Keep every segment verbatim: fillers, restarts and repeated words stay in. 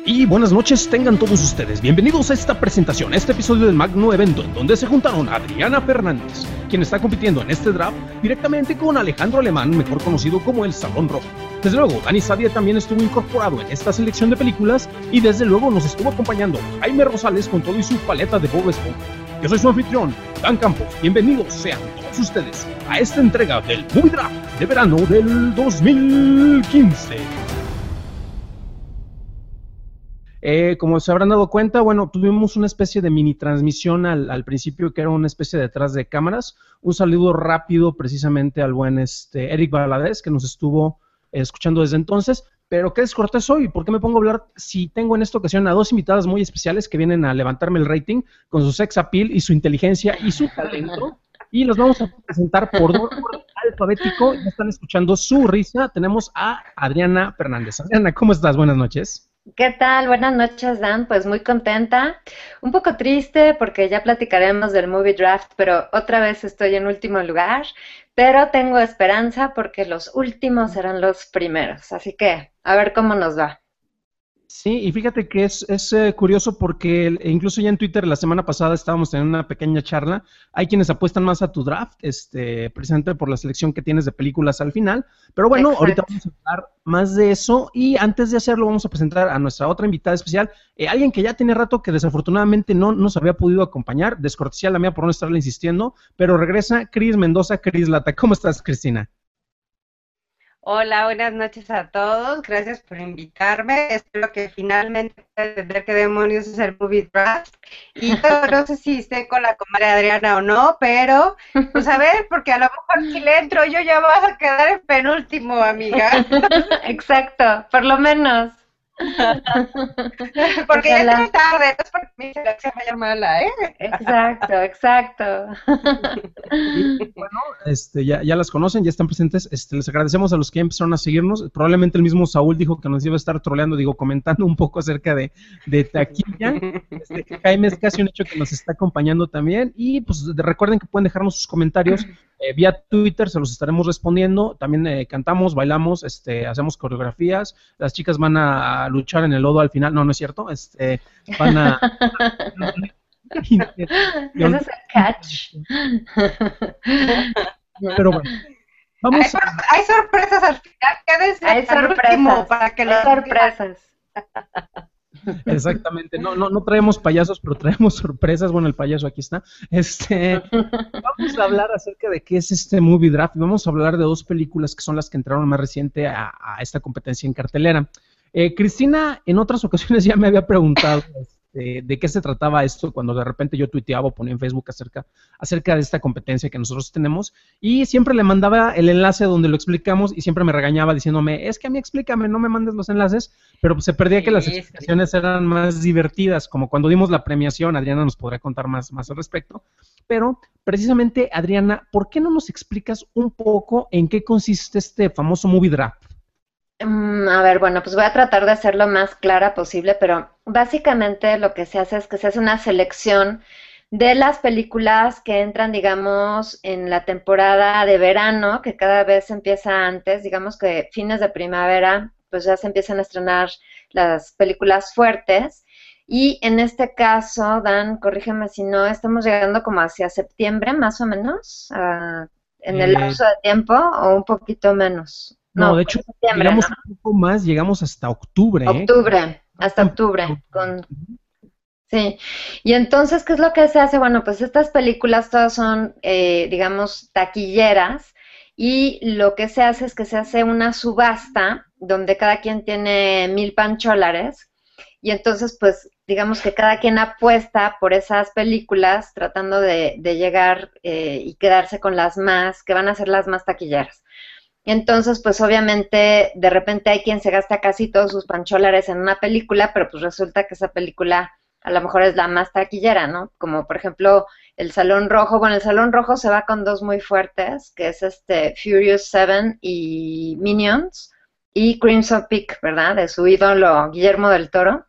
Y buenas noches tengan todos ustedes, bienvenidos a esta presentación, a este episodio del magno evento en donde se juntaron Adriana Fernández, quien está compitiendo en este draft directamente con Alejandro Alemán, mejor conocido como el Salón Rojo. Desde luego, Dani Sadia también estuvo incorporado en esta selección de películas y desde luego nos estuvo acompañando Jaime Rosales con todo y su paleta de Bob Esponja. Yo soy su anfitrión, Dan Campos, bienvenidos sean todos ustedes a esta entrega del Movie Draft de verano del dos mil quince. Eh, como se habrán dado cuenta, bueno, tuvimos una especie de mini transmisión al, al principio que era una especie de detrás de cámaras. Un saludo rápido precisamente al buen este, Eric Valadez, que nos estuvo eh, escuchando desde entonces. Pero qué descortés soy, ¿por qué me pongo a hablar si tengo en esta ocasión a dos invitadas muy especiales que vienen a levantarme el rating con su sex appeal y su inteligencia y su talento? Y los vamos a presentar por orden alfabético. Ya están escuchando su risa. Tenemos a Adriana Fernández. Adriana, ¿cómo estás? Buenas noches. ¿Qué tal? Buenas noches, Dan. Pues muy contenta, un poco triste porque ya platicaremos del Movie Draft, pero otra vez estoy en último lugar, pero tengo esperanza porque los últimos serán los primeros, así que a ver cómo nos va. Sí, y fíjate que es, es eh, curioso porque el- e incluso ya en Twitter la semana pasada estábamos teniendo una pequeña charla. Hay quienes apuestan más a tu draft, este, precisamente por la selección que tienes de películas al final. Pero bueno, ahorita Exacto. vamos a hablar más de eso y antes de hacerlo vamos a presentar a nuestra otra invitada especial, eh, alguien que ya tiene rato que desafortunadamente no nos había podido acompañar, descortesía la mía por no estarle insistiendo, pero regresa Cris Mendoza, Cris Lata. ¿Cómo estás, Cristina? Hola, buenas noches a todos. Gracias por invitarme. Espero que finalmente pueda entender qué demonios es el Movie Draft. Y yo no sé si esté con la comadre Adriana o no, pero pues a ver, porque a lo mejor si le entro yo ya vas a quedar en penúltimo, amiga. Exacto, por lo menos. Porque ya Ojalá. tiene tarde, no es porque mi selección vaya mala, ¿eh? Exacto, exacto. Y bueno, este, ya, ya las conocen, ya están presentes. Este, les agradecemos a los que ya empezaron a seguirnos. Probablemente el mismo Saúl dijo que nos iba a estar troleando, digo, comentando un poco acerca de, de Taquilla. Este, Jaime es casi un hecho que nos está acompañando también. Y pues de- recuerden que pueden dejarnos sus comentarios eh, vía Twitter, se los estaremos respondiendo. También eh, cantamos, bailamos, este, hacemos coreografías. Las chicas van a, a luchar en el lodo al final. No, no es cierto. Este, van a. Ese es el catch. Pero bueno, Hay, vamos sor- hay sorpresas al final, quédense Hay al último sorpresas, para que hay les sorpresas. exactamente, no, no, no traemos payasos, pero traemos sorpresas. Bueno, el payaso aquí está. Este, vamos a hablar acerca de qué es este Movie Draft y vamos a hablar de dos películas que son las que entraron más reciente a, a esta competencia en cartelera. Eh, Cristina, en otras ocasiones ya me había preguntado este, de qué se trataba esto cuando de repente yo tuiteaba o ponía en Facebook acerca, acerca de esta competencia que nosotros tenemos y siempre le mandaba el enlace donde lo explicamos y siempre me regañaba diciéndome, es que a mí explícame, no me mandes los enlaces, pero pues se perdía que las Sí, sí. explicaciones eran más divertidas, como cuando dimos la premiación. Adriana nos podrá contar más, más al respecto, pero precisamente, Adriana, ¿por qué no nos explicas un poco en qué consiste este famoso Movie Draft? Mm, a ver, bueno, pues voy a tratar de ser lo más clara posible, pero básicamente lo que se hace es que se hace una selección de las películas que entran, digamos, en la temporada de verano, que cada vez empieza antes, digamos que fines de primavera, pues ya se empiezan a estrenar las películas fuertes. Y en este caso, Dan, corrígeme si no, estamos llegando como hacia septiembre, más o menos, ah, en el Eh, lapso de tiempo, o un poquito menos. no, No, de fue hecho, septiembre, ¿no? llegamos un poco más, llegamos hasta octubre, ¿eh? Octubre, hasta Bastante octubre, octubre. con, sí. Y entonces, ¿qué es lo que se hace? Bueno, pues estas películas todas son, eh, digamos, taquilleras y lo que se hace es que se hace una subasta donde cada quien tiene mil pancholares y entonces, pues, digamos que cada quien apuesta por esas películas tratando de, de llegar eh, y quedarse con las más, que van a ser las más taquilleras. Entonces, pues obviamente, de repente hay quien se gasta casi todos sus pancholares en una película, pero pues resulta que esa película a lo mejor es la más taquillera, ¿no? Como por ejemplo El Salón Rojo. Bueno, El Salón Rojo se va con dos muy fuertes, que es este Furious Seven y Minions, y Crimson Peak, ¿verdad? De su ídolo Guillermo del Toro.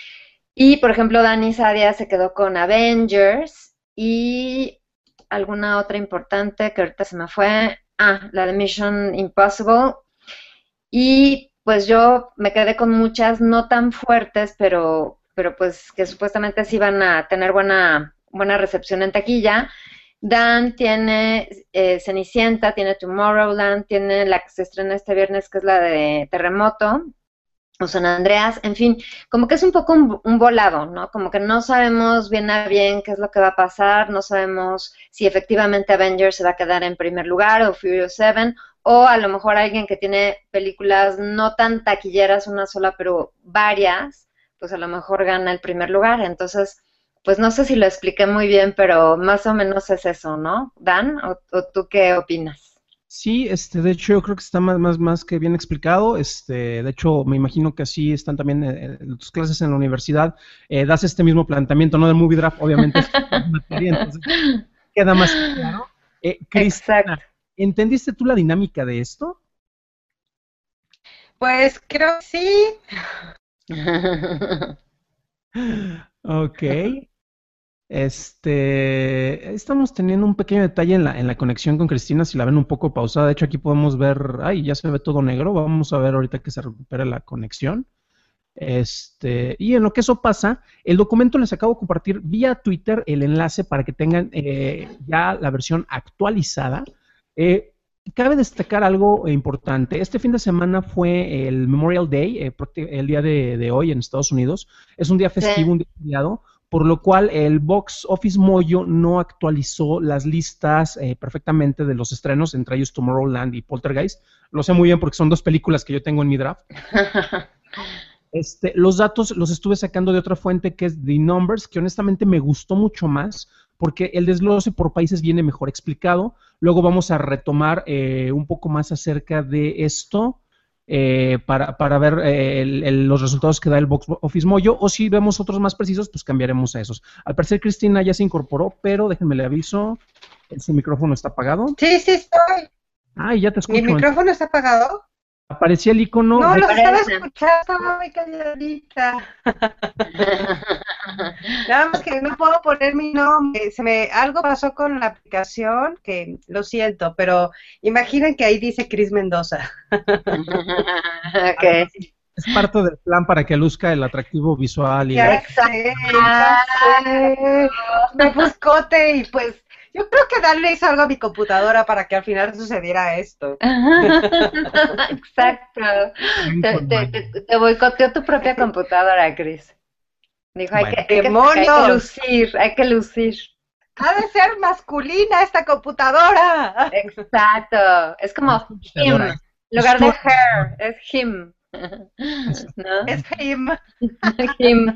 Y por ejemplo, Dani Sadia se quedó con Avengers y alguna otra importante que ahorita se me fue. Ah, la de Mission Impossible. Y pues yo me quedé con muchas no tan fuertes, pero, pero pues que supuestamente sí van a tener buena, buena recepción en taquilla. Dan tiene eh, Cenicienta, tiene Tomorrowland, tiene la que se estrena este viernes, que es la de Terremoto, o San Andreas, en fin, como que es un poco un, un volado, ¿no? Como que no sabemos bien a bien qué es lo que va a pasar, no sabemos si efectivamente Avengers se va a quedar en primer lugar o Furious siete, o a lo mejor alguien que tiene películas no tan taquilleras, una sola, pero varias, pues a lo mejor gana el primer lugar. Entonces, pues no sé si lo expliqué muy bien, pero más o menos es eso, ¿no? Dan, ¿o, o tú qué opinas? Sí, este, de hecho yo creo que está más, más, más que bien explicado. Este, de hecho, me imagino que así están también eh, en tus clases en la universidad. Eh, das este mismo planteamiento, ¿no? Del movie draft, obviamente es materia, entonces queda más claro. Eh, Cristina, Exacto. ¿entendiste tú la dinámica de esto? Pues creo que sí. Ok. Este, estamos teniendo un pequeño detalle en la, en la conexión con Cristina, si la ven un poco pausada. De hecho, aquí podemos ver, ay, ya se ve todo negro. Vamos a ver ahorita que se recupere la conexión. Este, y en lo que eso pasa, el documento les acabo de compartir vía Twitter el enlace para que tengan eh, ya la versión actualizada. Eh, cabe destacar algo importante. Este fin de semana fue el Memorial Day, eh, el día de, de hoy en Estados Unidos. Es un día festivo, Sí. un día feriado, por lo cual el Box Office Mojo no actualizó las listas eh, perfectamente de los estrenos, entre ellos Tomorrowland y Poltergeist. Lo sé muy bien porque son dos películas que yo tengo en mi draft. Este, los datos los estuve sacando de otra fuente que es The Numbers, que honestamente me gustó mucho más porque el desglose por países viene mejor explicado. Luego vamos a retomar eh, un poco más acerca de esto eh, para, para ver eh, el, el, los resultados que da el Box Office Mojo, o si vemos otros más precisos, pues cambiaremos a esos. Al parecer Cristina ya se incorporó, pero déjenme le aviso, su micrófono está apagado. Sí, sí estoy. Ah, ya te escucho. ¿Mi micrófono está apagado? Aparecía el icono. No, de... lo estaba escuchando muy calladita. Nada más que no puedo poner mi nombre. Se me, algo pasó con la aplicación que lo siento, pero imaginen que ahí dice Cris Mendoza. Okay. Es parte del plan para que luzca el atractivo visual. Y Ya la... sé, ya sé. Me buscote y pues yo creo que Dan le hizo algo a mi computadora para que al final sucediera esto. Exacto. Te, te, te, te boicoteó tu propia computadora, Cris. Dijo, hay, Bueno. que, hay, que, hay que lucir, hay que lucir. Ha de ser masculina esta computadora. Exacto. Es como him. En lugar de her, es him. ¿No? Es him. Him.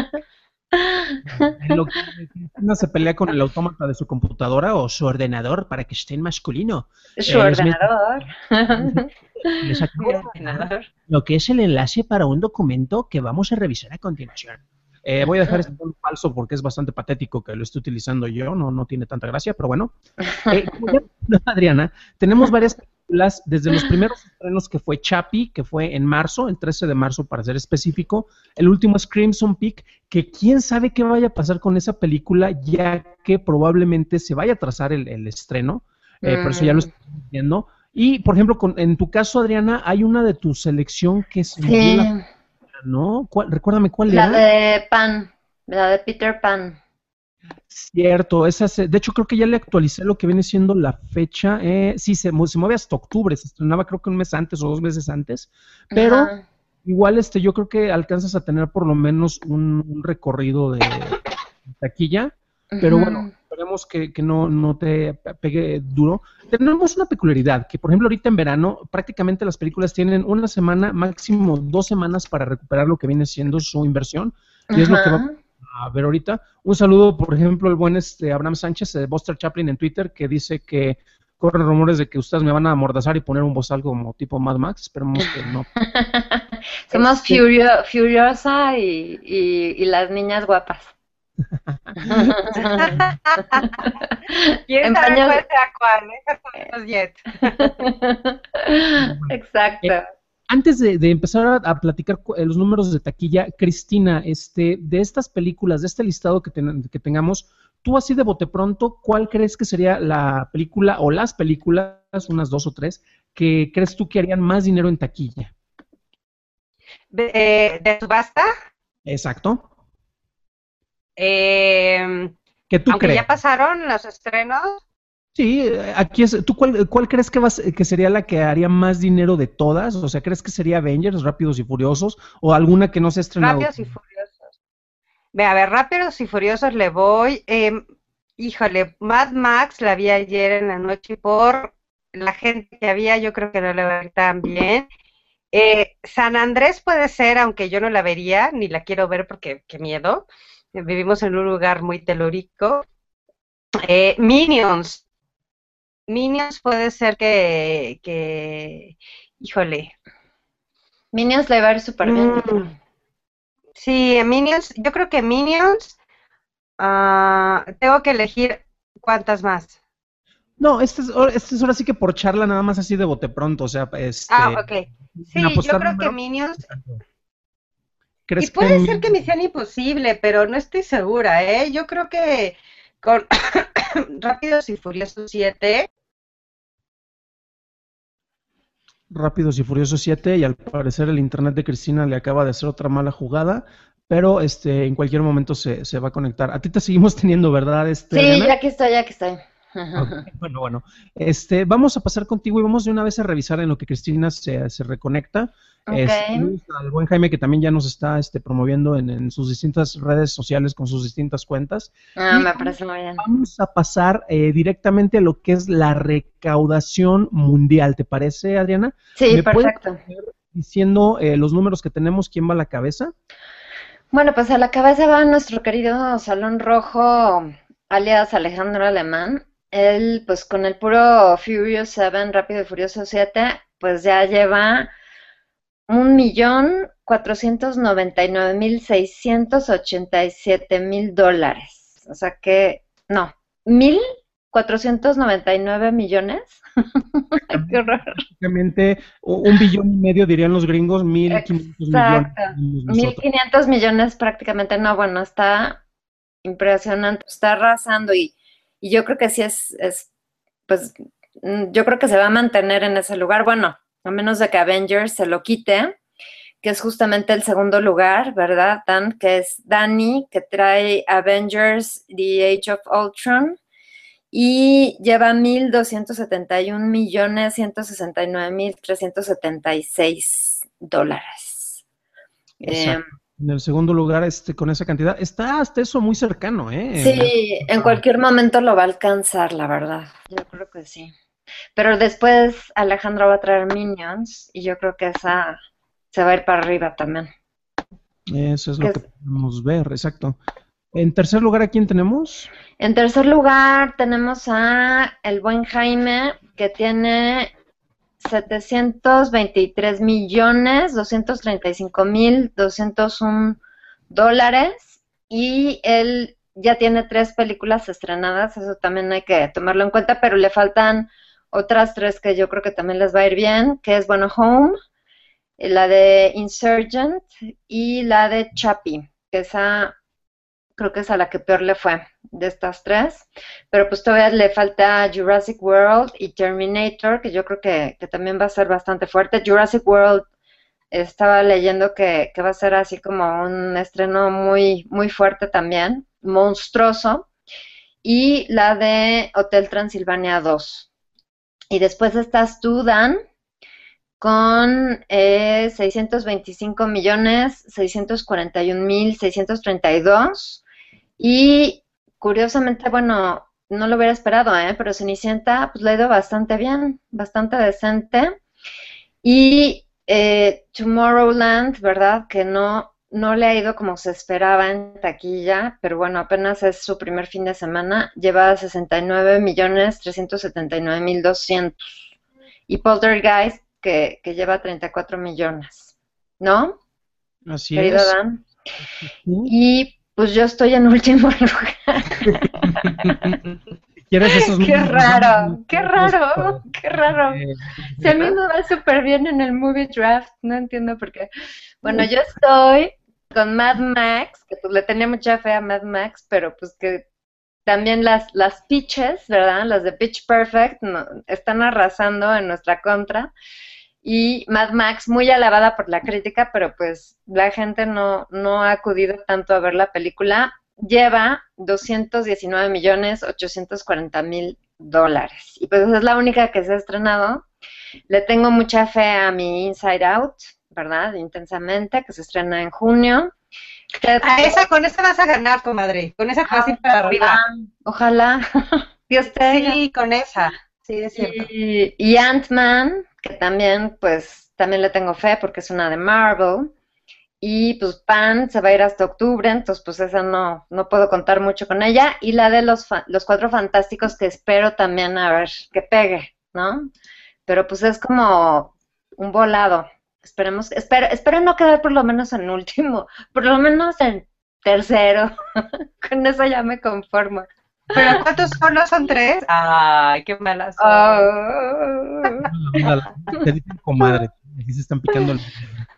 En lo que Cristina se pelea con el autómata de su computadora o su ordenador para que esté en masculino. Su eh, ordenador. Les acabo de dar lo que es el enlace para un documento que vamos a revisar a continuación. Eh, voy a dejar este tono falso porque es bastante patético que lo esté utilizando yo, no, no tiene tanta gracia, pero bueno. Eh, como ya dijo Adriana, tenemos varias películas, desde los primeros estrenos que fue Chappie, que fue en marzo, el trece de marzo para ser específico. El último es Crimson Peak, que quién sabe qué vaya a pasar con esa película, ya que probablemente se vaya a trazar el, el estreno, eh, mm. pero eso ya lo estamos viendo. Y, por ejemplo, con, en tu caso, Adriana, hay una de tu selección que es... Sí. La, ¿no? ¿Cuál, recuérdame cuál la era. La de Pan, la de Peter Pan. Cierto, esa se, de hecho creo que ya le actualicé lo que viene siendo la fecha. Eh, sí, se, se mueve hasta octubre, se estrenaba creo que un mes antes o dos meses antes, pero Ajá. igual este yo creo que alcanzas a tener por lo menos un, un recorrido de, de taquilla, pero uh-huh. bueno, esperemos que, que no, no te pegue duro. Tenemos una peculiaridad, que por ejemplo ahorita en verano prácticamente las películas tienen una semana, máximo dos semanas para recuperar lo que viene siendo su inversión, y uh-huh. es lo que va a ver ahorita. Un saludo, por ejemplo, el buen este Abraham Sánchez de Buster Chaplin en Twitter, que dice que corren rumores de que ustedes me van a amordazar y poner un bozal como tipo Mad Max. Esperemos que no. Somos este... Furio, Furiosa y, y, y las niñas guapas. ¿Quién sabe cuál sea cuál? ¿eh? Exacto. Eh, Antes de, de empezar a, a platicar los números de taquilla, Cristina, este, de estas películas, de este listado que, ten, que tengamos, tú así de bote pronto, ¿cuál crees que sería la película o las películas, unas dos o tres, que crees tú que harían más dinero en taquilla? eh, de subasta. Exacto. Eh, ¿Qué tú aunque crees? ya pasaron los estrenos. Sí, eh, aquí es. ¿Tú cuál, cuál crees que, vas, que sería la que haría más dinero de todas? O sea, ¿crees que sería Avengers, Rápidos y Furiosos? ¿O alguna que no se ha estrenado? Rápidos y Furiosos. Ve, a ver, Rápidos y Furiosos le voy. Eh, híjole, Mad Max la vi ayer en la noche y por la gente que había, yo creo que no le va a ir tan bien. Eh, San Andrés puede ser, aunque yo no la vería, ni la quiero ver porque qué miedo. Eh, Vivimos en un lugar muy telúrico. Eh, Minions. Minions puede ser que, que, híjole. Minions le va a ir súper bien. Mm, sí, Minions, yo creo que Minions, ah, tengo que elegir cuántas más. No, este es, ahora- este es ahora sí que por charla nada más así de bote pronto, o sea, Ah, este, ok. sin Sí, yo apostar creo que números. Minions, y ¿Crees que puede ser mi- que Misión Imposible, pero no estoy segura, ¿eh? Yo creo que con Rápidos y Furiosos siete. Rápidos y Furiosos siete y al parecer el internet de Cristina le acaba de hacer otra mala jugada, pero este, en cualquier momento se, se va a conectar. A ti te seguimos teniendo, ¿verdad, este, Sí, Adriana? ya aquí estoy, ya aquí estoy. Ok, bueno, bueno. Este, vamos a pasar contigo y vamos de una vez a revisar en lo que Cristina se, se reconecta. Ok. Este, saludos al buen Jaime que también ya nos está este, promoviendo en, en sus distintas redes sociales con sus distintas cuentas. Ah, Y me parece muy bien. vamos a pasar eh, directamente a lo que es la recaudación mundial. ¿Te parece, Adriana? Sí, ¿Me puedes perfecto. ir diciendo eh, los números que tenemos, quién va a la cabeza? Bueno, pues a la cabeza va nuestro querido Salón Rojo, alias Alejandro Alemán. Él, pues con el puro Furious siete, Rápido y Furioso siete, pues ya lleva un millón cuatrocientos noventa y nueve mil seiscientos ochenta y siete mil dólares. O sea que, no, mil cuatrocientos noventa y nueve millones. Qué horror. Prácticamente un billón y medio, dirían los gringos, mil quinientos millones Exacto. tenemos Mil nosotros. quinientos millones prácticamente. No, bueno, está impresionante. Está arrasando y, y yo creo que sí es, es, pues, mm, yo creo que se va a mantener en ese lugar. Bueno, a menos de que Avengers se lo quite, que es justamente el segundo lugar, ¿verdad, Dan? Que es Danny, que trae Avengers, The Age of Ultron, y lleva mil doscientos setenta y un millones ciento sesenta y nueve mil trescientos setenta y seis dólares. Eh, Exacto. En el segundo lugar, este, con esa cantidad, está hasta eso muy cercano, ¿eh? En- sí, en cualquier momento lo va a alcanzar, la verdad. Yo creo que sí. Pero después Alejandro va a traer Minions y yo creo que esa se va a ir para arriba también. Eso es Que lo que es- podemos ver, exacto. En tercer lugar, ¿a quién tenemos? En tercer lugar tenemos a el buen Jaime, que tiene setecientos veintitrés millones doscientos treinta y cinco mil doscientos uno dólares, y él ya tiene tres películas estrenadas, eso también hay que tomarlo en cuenta, pero le faltan otras tres que yo creo que también les va a ir bien, que es, bueno, Home, la de Insurgent y la de Chappie, que esa creo que es a la que peor le fue de estas tres, pero pues todavía le falta Jurassic World y Terminator, que yo creo que, que también va a ser bastante fuerte. Jurassic World estaba leyendo que, que va a ser así como un estreno muy, muy fuerte también, monstruoso, y la de Hotel Transilvania dos. Y después estás tú, Dan, con eh, seiscientos veinticinco millones seiscientos cuarenta y un mil seiscientos treinta y dos. Y curiosamente, bueno, no lo hubiera esperado, ¿eh? Pero Cenicienta pues le ha ido bastante bien, bastante decente. Y eh, Tomorrowland, ¿verdad? Que no, no le ha ido como se esperaba en taquilla, pero bueno, apenas es su primer fin de semana, lleva sesenta y nueve millones trescientos setenta y nueve mil doscientos. Y Poltergeist, que, que lleva treinta y cuatro millones, ¿no? Así Querido es. Dan. Sí. Y pues yo estoy en último lugar. ¿Quieres esos Qué números? raro, qué Nosotros raro, qué raro. eh, Si a mí me va súper bien en el movie draft, no entiendo por qué. Bueno, yo estoy con Mad Max, que pues le tenía mucha fe a Mad Max, pero pues que también las, las pitches, ¿verdad? Las de Pitch Perfect no, están arrasando en nuestra contra. Y Mad Max, muy alabada por la crítica, pero pues la gente no, no ha acudido tanto a ver la película. Lleva doscientos diecinueve millones ochocientos cuarenta mil dólares. Y pues es la única que se ha estrenado. Le tengo mucha fe a mi Inside Out, ¿verdad? Intensamente, que se estrena en junio. A esa, con esa vas a ganar, comadre. Con esa te vas a ir para arriba. Ojalá. Dios te diga. Sí, con esa. Sí, es cierto. Y, y Ant-Man, que también, pues, también le tengo fe porque es una de Marvel. Y pues Pan se va a ir hasta octubre, entonces pues esa no, no puedo contar mucho con ella. Y la de los, fa- los Cuatro Fantásticos, que espero también a ver que pegue, ¿no? Pero pues es como un volado. Esperemos, espero, espero no quedar por lo menos en último, por lo menos en tercero. Con eso ya me conformo. ¿Pero cuántos son? ¿No son tres? Ay, qué malas son. Oh. Te dicen comadre, aquí se están picando el...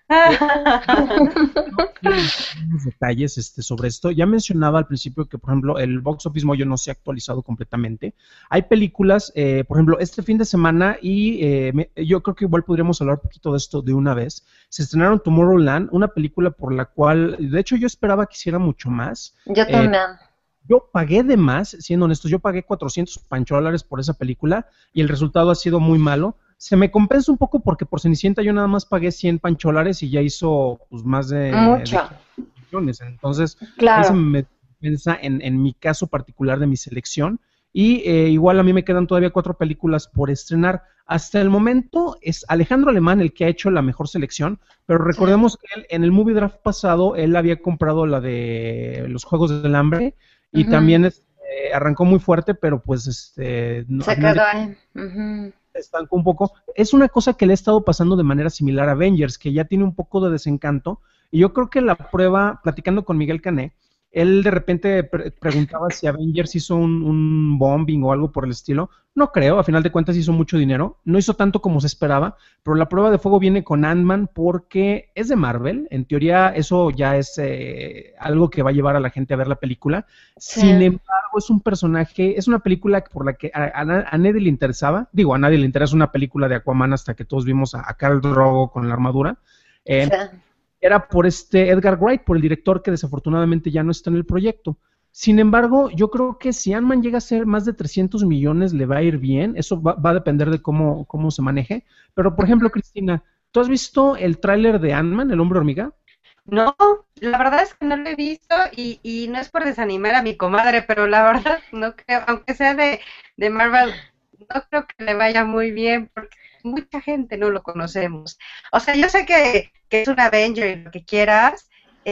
unos detalles este, sobre esto. Ya mencionaba al principio que, por ejemplo, el Box Office Mojo no se ha actualizado completamente. Hay películas, eh, por ejemplo, este fin de semana, y eh, me, yo creo que igual podríamos hablar un poquito de esto de una vez. Se estrenaron Tomorrowland, una película por la cual, de hecho, yo esperaba que hiciera mucho más. Yo Eh, también. Yo pagué de más, siendo honestos, yo pagué cuatrocientos pancholares por esa película y el resultado ha sido muy malo. Se me compensa un poco porque por Cenicienta yo nada más pagué cien pancholares y ya hizo pues más de, Mucho. de millones. Entonces, ahí se Claro. me compensa en, en mi caso particular de mi selección. Y eh, igual a mí me quedan todavía cuatro películas por estrenar. Hasta el momento es Alejandro Alemán el que ha hecho la mejor selección, pero recordemos que él, en el Movie Draft pasado él había comprado la de los Juegos del Hambre y Ujú. también este, arrancó muy fuerte, pero pues este no, Se al final de quedó ahí. Ujú. se estancó un poco. Es una cosa que le ha estado pasando de manera similar a Avengers, que ya tiene un poco de desencanto, y yo creo que la prueba, platicando con Miguel Cané, él de repente pre- preguntaba si Avengers hizo un, un bombing o algo por el estilo. No creo, a final de cuentas hizo mucho dinero, no hizo tanto como se esperaba, pero la prueba de fuego viene con Ant-Man porque es de Marvel, en teoría eso ya es eh, algo que va a llevar a la gente a ver la película. Sí. Sin embargo, es un personaje, es una película por la que a, a, a nadie le interesaba, digo, a nadie le interesa una película de Aquaman hasta que todos vimos a, a Khal Drogo con la armadura. Eh, Sí. Era por este Edgar Wright, por el director que desafortunadamente ya no está en el proyecto. Sin embargo, yo creo que si Ant-Man llega a ser más de trescientos millones, le va a ir bien. Eso va, va a depender de cómo, cómo se maneje. Pero, por ejemplo, Cristina, ¿tú has visto el tráiler de Ant-Man, el hombre hormiga? No, la verdad es que no lo he visto y, y no es por desanimar a mi comadre, pero la verdad no creo, aunque sea de, de Marvel, no creo que le vaya muy bien porque mucha gente no lo conocemos. O sea, yo sé que, que es un Avenger y lo que quieras,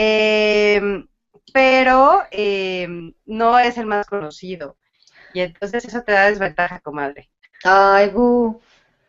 eh, pero eh, no es el más conocido. Y entonces eso te da desventaja, comadre. Ay, bu.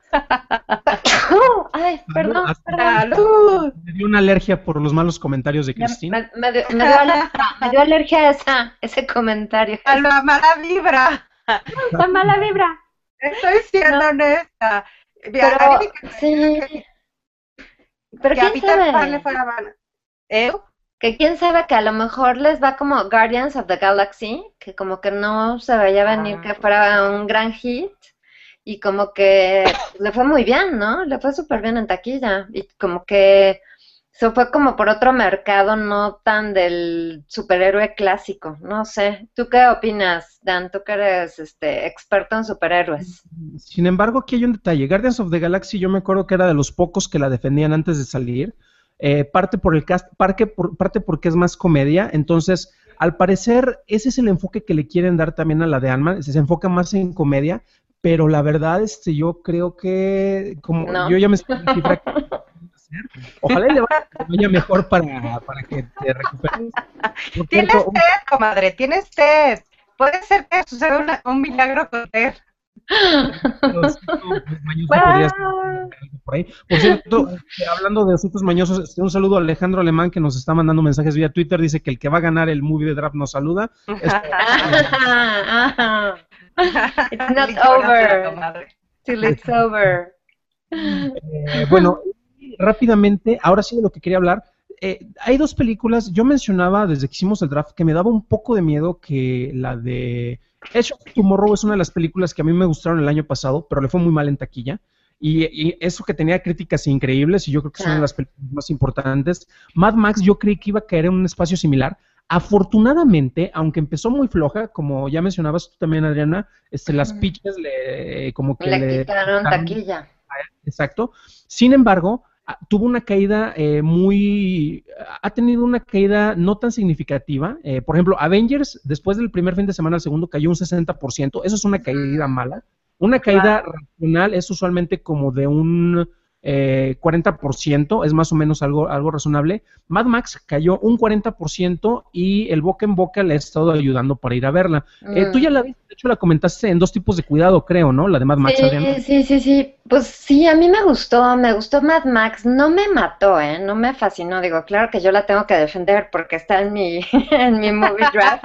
Ay, perdón, Hasta perdón. ¡Salud! me dio una alergia por los malos comentarios de Me, Cristina. me- me dio, me dio alergia, me dio alergia esa, ese comentario. ¡A la mala vibra! La mala vibra. Estoy siendo No. honesta. Pero, A mí me encantaría sí. que- Pero que a quién Peter Pan le sabe, fuera mal. ¿Eh? que quién sabe que a lo mejor les va como Guardians of the Galaxy, que como que no se veía venir que fuera un gran hit, y como que le fue muy bien, ¿no? Le fue súper bien en taquilla, y como que se fue como por otro mercado, no tan del superhéroe clásico, no sé. ¿Tú qué opinas, Dan? Tú que eres este experto en superhéroes. Sin embargo, aquí hay un detalle. Guardians of the Galaxy, yo me acuerdo que era de los pocos que la defendían antes de salir. Eh, parte por el cast, parte, por, parte porque es más comedia. Entonces, al parecer, ese es el enfoque que le quieren dar también a la de Ant-Man. Se enfoca más en comedia, pero la verdad, este, yo creo que, como No. yo ya me estoy en cifra que ojalá y le vaya, le vaya mejor para, para que te recuperes. Por Tienes cierto, sed, comadre, tienes sed. Puede ser que suceda una- un milagro con Ted. Ositos mañosos podría ser algo por ahí. Por cierto, eh, hablando de ositos mañosos, este, un saludo a Alejandro Alemán que nos está mandando mensajes vía Twitter. Dice que el que va a ganar el movie de draft nos saluda. Esto- It's not Llora, over comadre. till it's over. Eh, bueno, rápidamente, ahora sí de lo que quería hablar. Eh, hay dos películas, yo mencionaba desde que hicimos el draft que me daba un poco de miedo que la de Edge of Tomorrow es una de las películas que a mí me gustaron el año pasado, pero le fue muy mal en taquilla. y, y eso que tenía críticas increíbles, y yo creo que son Ah. de las películas más importantes. Mad Max yo creí que iba a caer en un espacio similar. Afortunadamente, aunque empezó muy floja, como ya mencionabas tú también, Adriana, este, las Ujú. pitches le, como que Le le quitaron quitaron- taquilla. Exacto. Sin embargo, ah, tuvo una caída eh, muy... Ha tenido una caída no tan significativa. Eh, por ejemplo, Avengers, después del primer fin de semana, el segundo cayó un sesenta por ciento. Eso es una caída mala. Una caída racional es usualmente como de un eh, cuarenta por ciento, es más o menos algo, algo razonable. Mad Max cayó un cuarenta por ciento y el boca en boca le ha estado ayudando para ir a verla. Eh, tú ya Mm. la viste, de hecho la comentaste en dos tipos de cuidado, creo, ¿no? La de Mad Max, Adriana. Sí, sí, sí, sí. Pues sí, a mí me gustó, me gustó Mad Max. No me mató, ¿eh? No me fascinó. Digo, claro que yo la tengo que defender porque está en mi, en mi movie draft.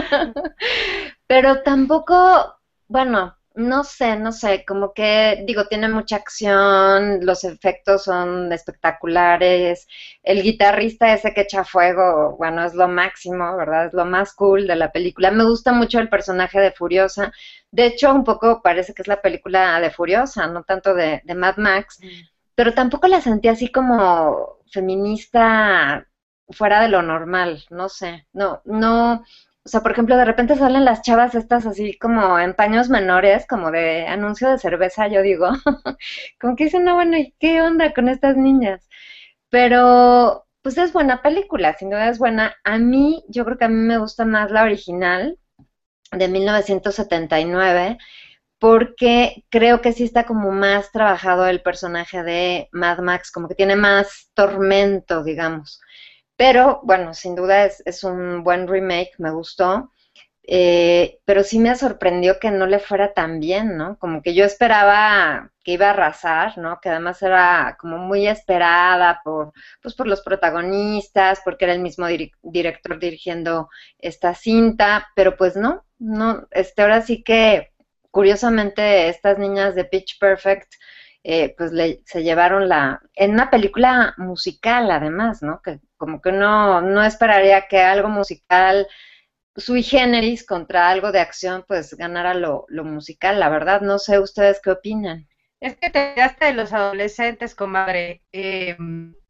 Pero tampoco, bueno, no sé, no sé, como que, digo, tiene mucha acción, los efectos son espectaculares, el guitarrista ese que echa fuego, bueno, es lo máximo, ¿verdad? Es lo más cool de la película. Me gusta mucho el personaje de Furiosa. De hecho, un poco parece que es la película de Furiosa, no tanto de, de Mad Max, pero tampoco la sentí así como feminista fuera de lo normal, no sé, no, no, o sea, por ejemplo, de repente salen las chavas estas así como en paños menores, como de anuncio de cerveza, yo digo, como que dicen, no, bueno, ¿y qué onda con estas niñas? Pero, pues es buena película, sin duda es buena. A mí, yo creo que a mí me gusta más la original de mil novecientos setenta y nueve, porque creo que sí está como más trabajado el personaje de Mad Max, como que tiene más tormento, digamos. Pero bueno, sin duda es, es un buen remake, me gustó. Eh, pero sí me sorprendió que no le fuera tan bien, ¿no? Como que yo esperaba que iba a arrasar, ¿no? Que además era como muy esperada por, pues por los protagonistas, porque era el mismo diri- director dirigiendo esta cinta, pero pues no, no, este, ahora sí que curiosamente estas niñas de Pitch Perfect, eh, pues le, se llevaron la, en una película musical además, ¿no? Que como que uno no esperaría que algo musical sui generis contra algo de acción, pues ganara lo, lo musical, la verdad. No sé ustedes qué opinan. Es que te quedaste de los adolescentes, comadre. Eh,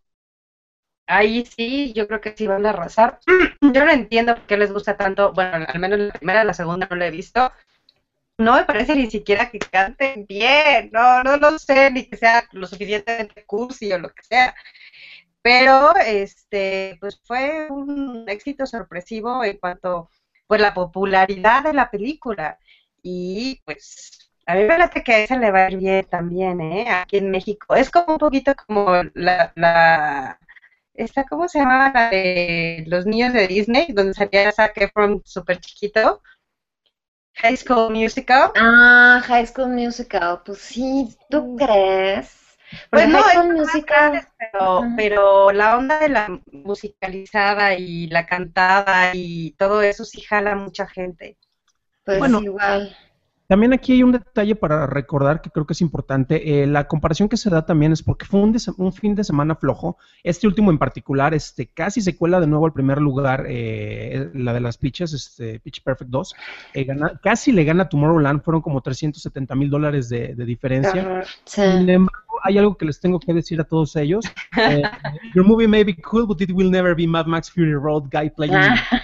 ahí sí, yo creo que sí van a arrasar. Yo no entiendo por qué les gusta tanto. Bueno, al menos la primera, la segunda no la he visto. No me parece ni siquiera que canten bien. No, no lo sé, ni que sea lo suficientemente cursi o lo que sea. Pero, este, pues fue un éxito sorpresivo en cuanto, pues, la popularidad de la película. Y, pues, a mí me parece que a esa le va a ir bien también, ¿eh? Aquí en México. Es como un poquito como la, la, esta, ¿cómo se llama? La de los niños de Disney, donde salía Zac Efron súper chiquito. High School Musical. Ah, High School Musical, pues sí, ¿tú crees? Porque Pues no, High es School más Musical, grandes, pero, ajá, pero la onda de la musicalizada y la cantada y todo eso sí jala a mucha gente. pues Bueno, igual. también aquí hay un detalle para recordar que creo que es importante. Eh, la comparación que se da también es porque fue un, de- un fin de semana flojo. Este último en particular, este, casi se cuela de nuevo al primer lugar, eh, la de las pitches, este, Pitch Perfect dos. Eh, gana- casi le gana a Tomorrowland, fueron como trescientos setenta mil dólares de, de diferencia. Horror. Sin Sí. embargo, hay algo que les tengo que decir a todos ellos. Eh, Your movie may be cool, but it will never be Mad Max Fury Road guy playing.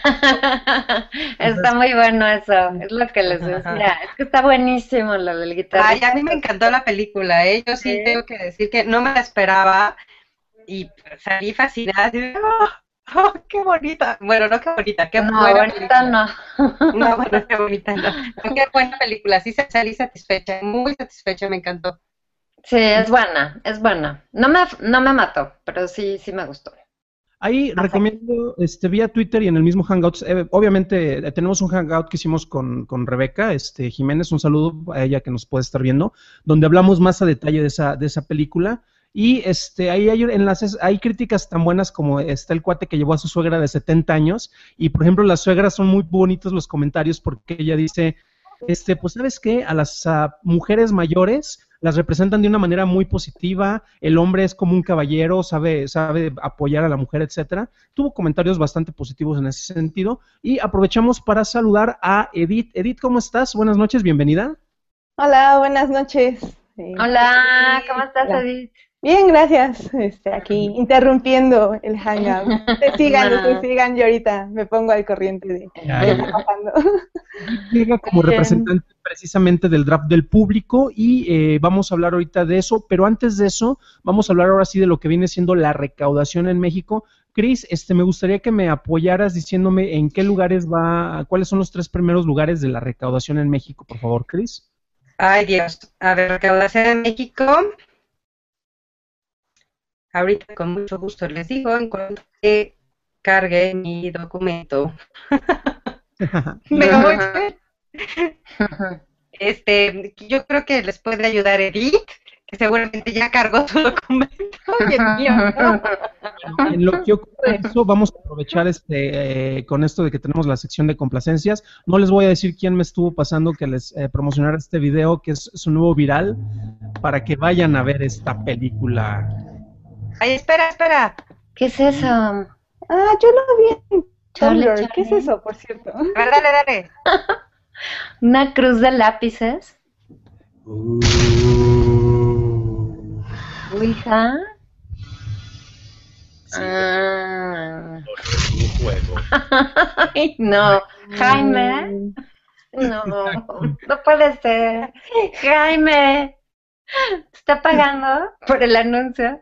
Ah, está muy bueno eso, es lo que les decía. Es que está buenísimo lo del Ay, guitarrista. a mí me encantó la película, ¿eh? Yo sí Sí. tengo que decir que no me la esperaba y salí fascinada. Así de, ¡oh, oh, qué bonita! Bueno, no qué bonita, qué No, buena bonita película. no. No, bueno, qué bonita, no. No, qué buena película, sí salí satisfecha, muy satisfecha, me encantó. Sí, es buena, es buena. No me, no me mató, pero sí, sí me gustó. Ahí Ajá. recomiendo, este, vía Twitter y en el mismo Hangouts, eh, obviamente eh, tenemos un Hangout que hicimos con, con Rebeca, este, Jiménez, un saludo a ella que nos puede estar viendo, donde hablamos más a detalle de esa, de esa película, y este, ahí hay enlaces, hay críticas tan buenas como está el cuate que llevó a su suegra de setenta años, y por ejemplo las suegras son muy bonitos los comentarios porque ella dice, este, pues ¿sabes qué? A las uh, mujeres mayores las representan de una manera muy positiva, el hombre es como un caballero, sabe, sabe apoyar a la mujer, etcétera. Tuvo comentarios bastante positivos en ese sentido, y aprovechamos para saludar a Edith. Edith, ¿cómo estás? Buenas noches, bienvenida. Hola, buenas noches. Eh, Hola, ¿cómo estás, Hola. Edith? Bien, gracias. Este, aquí interrumpiendo el hangout. Te sigan, No. te sigan, yo ahorita me pongo al corriente de Ya, qué ya. está pasando. Llega como Bien. representante precisamente del draft del público y eh, vamos a hablar ahorita de eso, pero antes de eso vamos a hablar ahora sí de lo que viene siendo la recaudación en México. Cris, este, me gustaría que me apoyaras diciéndome en qué lugares va, cuáles son los tres primeros lugares de la recaudación en México, por favor, Cris. Ay, Dios. A ver, recaudación en México. Ahorita con mucho gusto les digo en cuanto que cargue mi documento. Me voy. Este, yo creo que les puede ayudar Edith, que seguramente ya cargó su documento. Y el mío, ¿no? En lo que ocurre eso, vamos a aprovechar este eh, con esto de que tenemos la sección de complacencias. No les voy a decir quién me estuvo pasando que les eh, promocionara este video, que es su nuevo viral, para que vayan a ver esta película. Ay, espera, espera. ¿Qué es eso? Ah, yo lo vi en Chale, Tumblr. ¿Qué es chale. eso, por cierto? A ver, dale, dale. ¿Una cruz de lápices? ¿Ouija? Ah. Ay, no. Jaime. No, no puede ser. Jaime. ¿Te está pagando por el anuncio?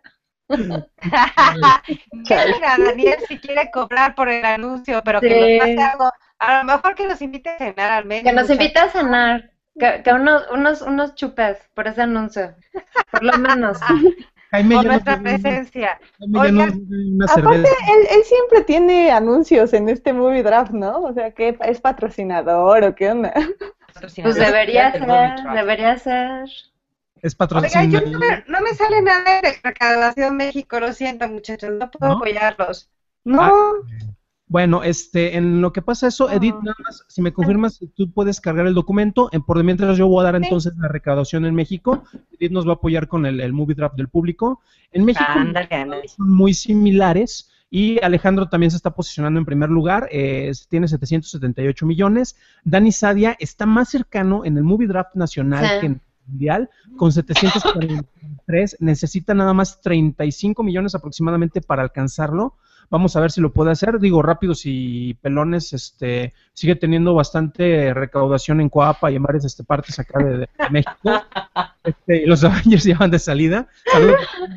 Mira, Daniel si quiere cobrar por el anuncio, pero que Sí. nos pase algo. A lo mejor que nos invite a cenar al menos. Que nos invite a cenar. Que, que unos, unos, unos chupes por ese anuncio. Por lo menos. Jaime Por ya nuestra nos dio una- presencia. Jaime ya Oigan, nos dio una Aparte, cerveza. él, él siempre tiene anuncios en este movie draft, ¿no? O sea, que es patrocinador o qué onda. Pues debería ser, debería ser. Es Oiga, patrocinador. yo no me, no me sale nada de Recaudación México, lo siento, muchachos, no puedo ¿No? apoyarlos. No. Ah, Bueno, este, en lo que pasa eso, Edith, nada más, si me confirmas, tú puedes cargar el documento, en, por mientras yo voy a dar Sí. entonces la recaudación en México, Edith nos va a apoyar con el, el movie draft del público. En México Ándale, ándale. son muy similares y Alejandro también se está posicionando en primer lugar, eh, tiene setecientos setenta y ocho millones, Dani Sadia está más cercano en el movie draft nacional Sí. que en el mundial, con setecientos cuarenta y tres, necesita nada más treinta y cinco millones aproximadamente para alcanzarlo. Vamos a ver si lo puede hacer. Digo, Rápidos y Pelones este, sigue teniendo bastante recaudación en Coapa y en varias este, partes acá de, de México. Este, y los Avengers ya van de salida. Saludos.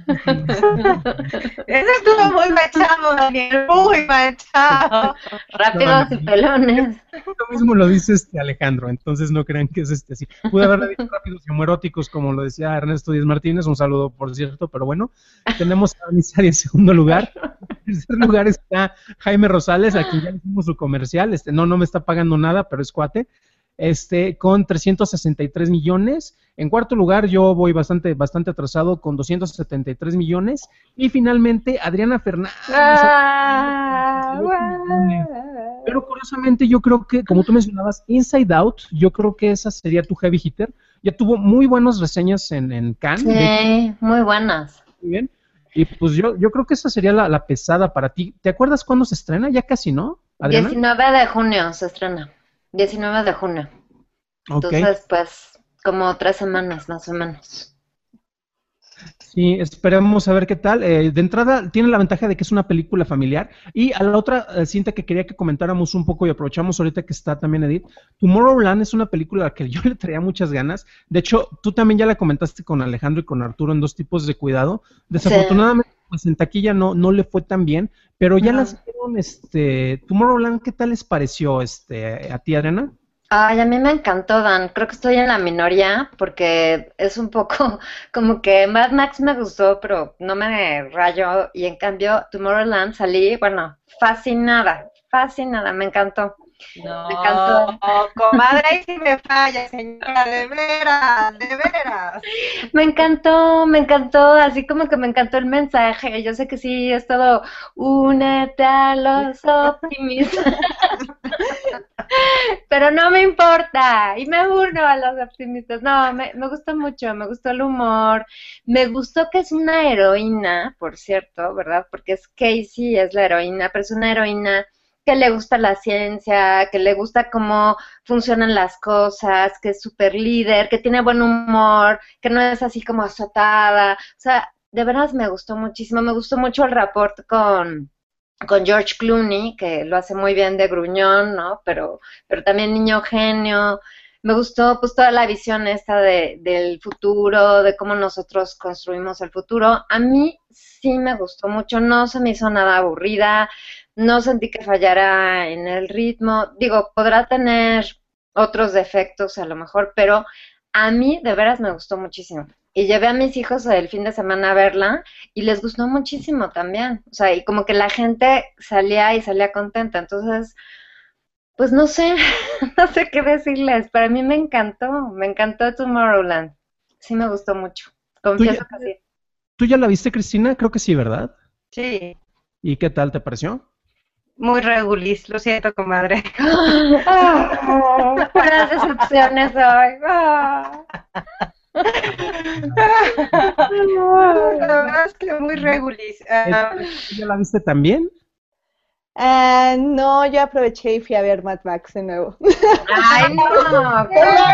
Eso estuvo muy machado, Daniel, muy machado. Rápidos y pelones. Lo mismo lo dice este Alejandro, entonces no crean que es este así. Pude haberle dicho Rápidos y homoeróticos, como lo decía Ernesto Díaz Martínez, un saludo por cierto, pero bueno, tenemos a Anisari en segundo lugar. En tercer lugar está Jaime Rosales, a quien ya le hicimos su comercial, este, no, no me está pagando nada, pero es cuate, este, con trescientos sesenta y tres millones. En cuarto lugar yo voy bastante, bastante atrasado con doscientos setenta y tres millones. Y finalmente Adriana Fernández. Ah, Pero curiosamente yo creo que, como tú mencionabas, Inside Out, yo creo que esa sería tu heavy hitter. Ya tuvo muy buenas reseñas en, en Cannes. de hecho, Sí, muy buenas. muy bien. Y pues yo, yo creo que esa sería la, la pesada para ti. ¿Te acuerdas cuándo se estrena? Ya casi, ¿no, Adriana? diecinueve de junio se estrena. diecinueve de junio. Ok. Entonces, pues, como tres semanas más o menos. Sí, esperemos a ver qué tal. Eh, de entrada, tiene la ventaja de que es una película familiar. Y a la otra eh, cinta que quería que comentáramos un poco y aprovechamos ahorita que está también Edith, Tomorrowland es una película a la que yo le traía muchas ganas. De hecho, tú también ya la comentaste con Alejandro y con Arturo en Dos tipos de cuidado. Desafortunadamente, pues en taquilla no, no le fue tan bien, pero ya No. las vieron, este, Tomorrowland, ¿qué tal les pareció este, a ti, Adriana? Ay, a mí me encantó, Dan. Creo que estoy en la minoría porque es un poco como que Mad Max me gustó, pero no me rayó. Y en cambio, Tomorrowland salí, bueno, fascinada, fascinada, me encantó. No, Me encantó. comadre, ahí sí me falla, señora, de veras, de veras. Me encantó, me encantó, así como que me encantó el mensaje. Yo sé que sí, es todo, únete a los optimistas. Pero no me importa, y me uno a los optimistas. No, me, me gustó mucho, me gustó el humor, me gustó que es una heroína, por cierto, ¿verdad? Porque es Casey, es la heroína, pero es una heroína que le gusta la ciencia, que le gusta cómo funcionan las cosas, que es súper líder, que tiene buen humor, que no es así como azotada. O sea, de veras me gustó muchísimo. Me gustó mucho el rapport con, con George Clooney, que lo hace muy bien de gruñón, ¿no? Pero, pero también niño genio. Me gustó pues toda la visión esta de, del futuro, de cómo nosotros construimos el futuro. A mí sí me gustó mucho, no se me hizo nada aburrida, no sentí que fallara en el ritmo. Digo, podrá tener otros defectos a lo mejor, pero a mí de veras me gustó muchísimo. Y llevé a mis hijos el fin de semana a verla y les gustó muchísimo también. O sea, y como que la gente salía y salía contenta. Entonces, pues no sé, no sé qué decirles. Para mí me encantó, me encantó Tomorrowland. Sí me gustó mucho. ¿Tú Confieso ya, que sí. ¿Tú ya la viste, Cristina? Creo que sí, ¿verdad? Sí, ¿Y qué tal te pareció? muy regulis, lo siento, comadre. ¡Ah! Puras decepciones hoy. ¡Ah! La verdad es que muy regulis. Ah, ¿Tú ya la viste también? Ah, no, yo aproveché y fui a ver Mad Max de nuevo. Ay, no, ¿cómo?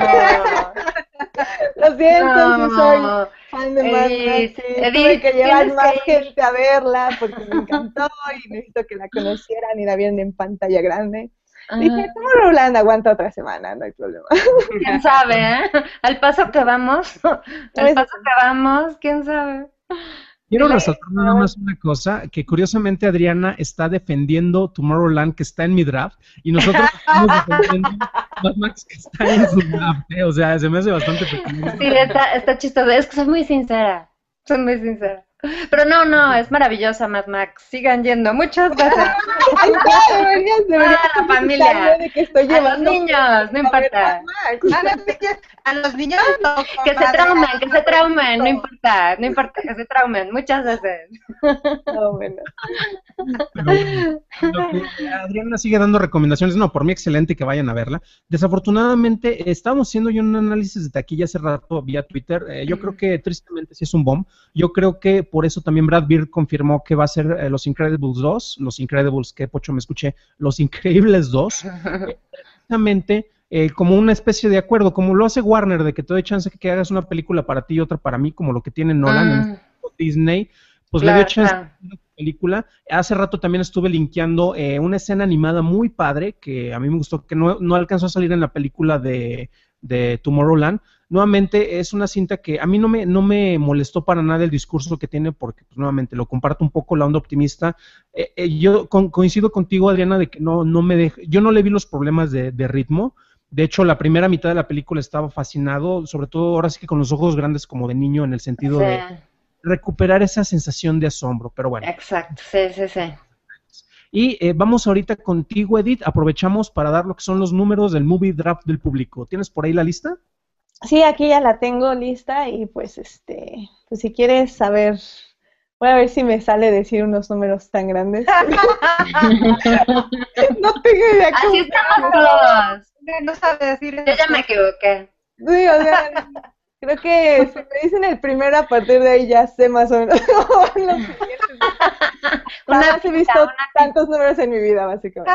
Lo siento, sí soy No, fan de Mad Edith, Max. Sí, tuve Edith, que llevar tienes más que ir. gente a verla porque me encantó y necesito que la conocieran y la vieran en pantalla grande. Dije, Ah, Tomorrowland aguanta otra semana, no hay problema. quién sabe, ¿eh? Al paso que vamos, al Pues, paso que vamos, quién sabe. Quiero Dile, resaltar nada más una cosa, que curiosamente Adriana está defendiendo Tomorrowland, que está en mi draft, y nosotros estamos defendiendo Mad Max, que está en su draft, ¿eh? O sea, se me hace bastante pequeño. sí, está, está chistoso. Es que soy muy sincera. Soy muy sincera. Pero no, no, es maravillosa Mad Max. Sigan yendo. Muchas gracias. ahí está, deberías, deberías Ah, la felicitarme familia. de que estoy A los llevando niños, no a ver importa. Mad Max. a los niños, a los niños no, Que se comadre. traumen, que se traumen, no importa, no importa, que se traumen. Muchas veces. No, bueno. Pero bueno, lo que Adriana sigue dando recomendaciones, no, por mí excelente que vayan a verla. Desafortunadamente, eh, estábamos haciendo yo un análisis de taquilla hace rato vía Twitter, eh, yo creo que tristemente sí es un bomb, yo creo que por eso también Brad Bird confirmó que va a ser eh, Los Incredibles dos, Los Incredibles, que pocho me escuché, Los Increíbles dos, eh, precisamente eh, como una especie de acuerdo, como lo hace Warner, de que te doy chance que hagas una película para ti y otra para mí, como lo que tiene Nolan en Mm, Disney, pues le dio claro, chance claro. a la película. Hace rato también estuve linkeando eh, una escena animada muy padre que a mí me gustó, que no, no alcanzó a salir en la película de, de Tomorrowland. Nuevamente es una cinta que a mí no me, no me molestó para nada el discurso que tiene, porque pues, nuevamente lo comparto un poco la onda optimista. Eh, eh, yo con, coincido contigo, Adriana, de que no, no me deja, yo no le vi los problemas de, de ritmo. De hecho, la primera mitad de la película estaba fascinado, sobre todo ahora sí que con los ojos grandes como de niño, en el sentido Sí, de recuperar esa sensación de asombro, pero bueno. exacto, sí, sí, sí. Y eh, vamos ahorita contigo, Edith, aprovechamos para dar lo que son los números del movie draft del público. ¿Tienes por ahí la lista? Sí, aquí ya la tengo lista y pues este, pues si quieres saber, voy a ver si me sale decir unos números tan grandes. No tengo idea Así cómo. estamos todos. No sabe decir Yo ya me equivoqué. Sí, o sea, creo que si me dicen el primero, a partir de ahí ya sé más o menos cómo van los siguientes. Una Jamás he visto pista, una tantos números en mi vida, básicamente.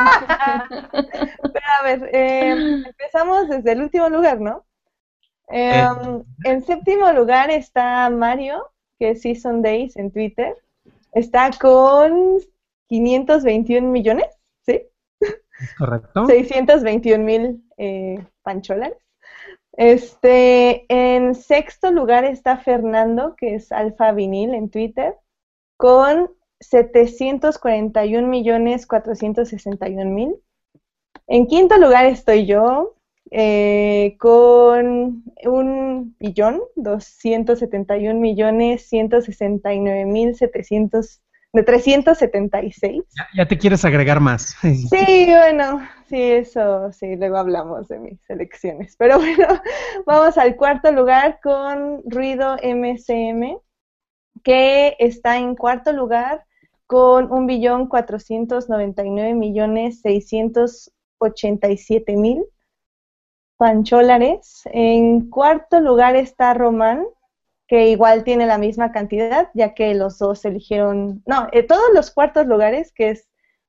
Pero a ver, eh, empezamos desde el último lugar, ¿no? Eh, en séptimo lugar está Mario, que es Season Days en Twitter. Está con quinientos veintiún millones, ¿sí? Correcto. seiscientos veintiún mil eh, pancholares. Este, en sexto lugar está Fernando, que es Alfa Vinil en Twitter, con setecientos cuarenta y un millones cuatrocientos sesenta y un mil. En quinto lugar estoy yo, eh, con un billón doscientos setenta y un millones ciento sesenta y nueve mil setecientos de trescientos setenta y seis. Ya, ya te quieres agregar más. Sí, bueno, sí, eso, sí, luego hablamos de mis elecciones. Pero bueno, vamos al cuarto lugar con Ruido M C M, que está en cuarto lugar con un billón cuatrocientos noventa y nueve millones seiscientos ochenta y siete mil pancholares. En cuarto lugar está Román, que igual tiene la misma cantidad, ya que los dos eligieron, no, eh, todos los cuartos lugares, que es